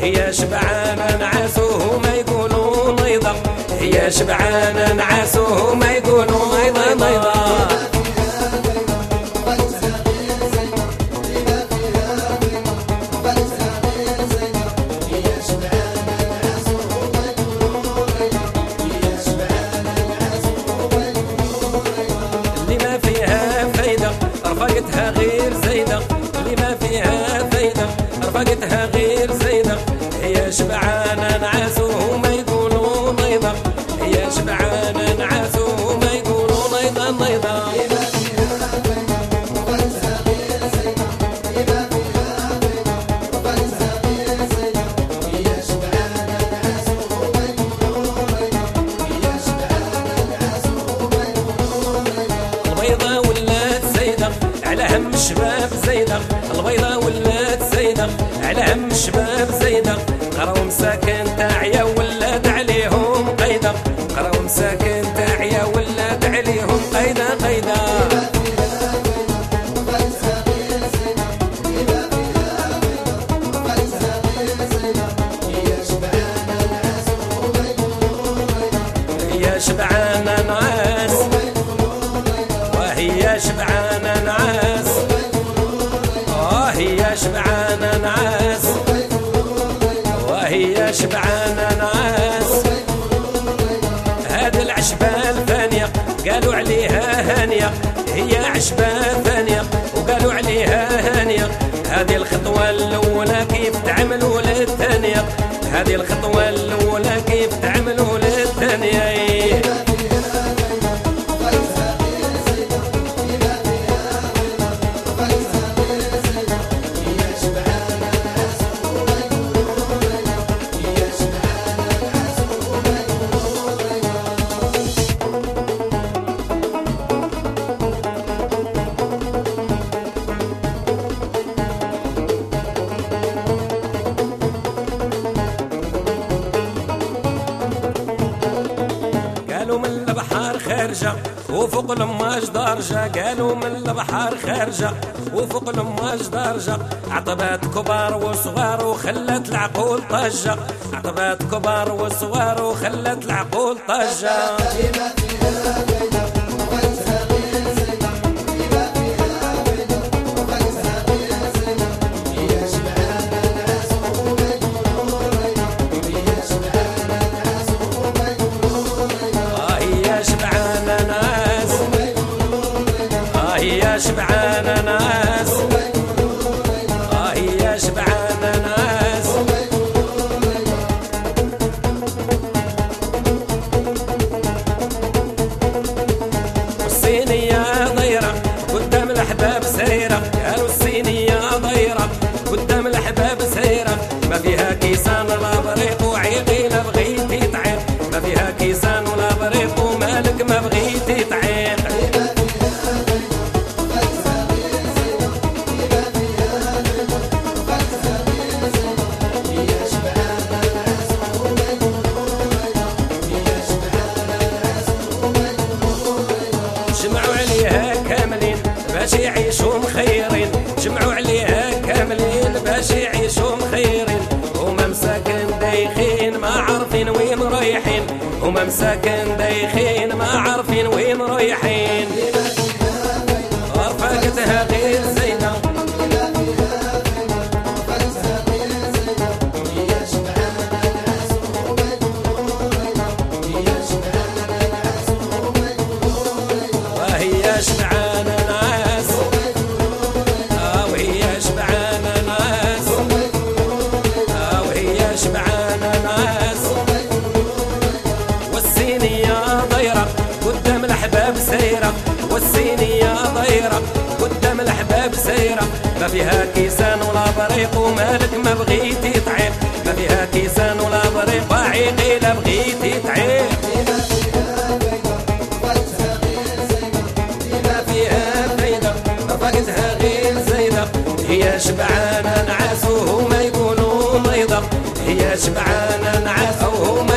هي شبعانة نعاس وهما يقولوا نيضة، هي شبعانة نعاس وهما يقولوا نيضة نيضة. رفقتها غير زينة، اللي ما فيها فايدة رفقتها غير زينة، هي شبعانة نعاس وهما يقولوا نيضة، هي شبعانة نعاس وهما يقولوا نيضة نيضة. البيضة ولات زينة على هم الشباب زينة، البيضة ولات زينة على هم الشباب زينة، قراو مساكن تاعيا ولات عليهم قيدة، قراو مساكن تاعيا ولات عليهم قيدة قيدة. هي شبعانة نعاس وهي شبعانة نعاس، هي شبعانة نعاس وهي شبعانة نعاس. هذه العشبة الثانية قالوا عليها هانية، هي عشبة ثانية وقالوا عليها هانية. هذه الخطوة الأولى كيف تعملوا للثانية، هذه الخطوة الأولى كيف تعملوا للثانية. قالوا من البحر خارجة وفوق الماج درجة، قالوا من البحر خارجة وفوق الماج درجة، عطبات كبار وصغار وخلت العقول طجة، عطبات كبار وصغار وخلت العقول طجة. هي شبعانة ناس، هي شبعانة ناس. والصينية ضيرة قدام الأحباب سيرة، قالوا الصينية ضيرة قدام الأحباب سيرة، ما فيها كيسان ولا بريق وعيقي لا بغيتي تعيق، ما فيها كيسان ولا بريق ومالك ما بغيتي تعيق. جمعوا عليها كاملين باش يعيشوا مخيرين، جمعوا عليها كاملين باش يعيشوا مخيرين، هما مساكن دايخين ما عارفين وين رايحين، هما مساكن دايخين ما عارفين وين رايحين. رفقتها غير زينة وهي شبعانة ناس، وهي شبعانة ناس، وهي شبعانة ناس. والصينية ضيرة قدام الأحباب سيرة، والصينية ضيرة قدام الأحباب سيرة، ما فيها كيسان ولا بريق ومالك ما بغيتي تعيق، ما فيها كيسان ولا بريق وعيقي لا بغيتي تعيق. رفقتها غير زينة هي شبعانة نعاس وهما يقولوا نيضة، هي شبعانة نعاس وهما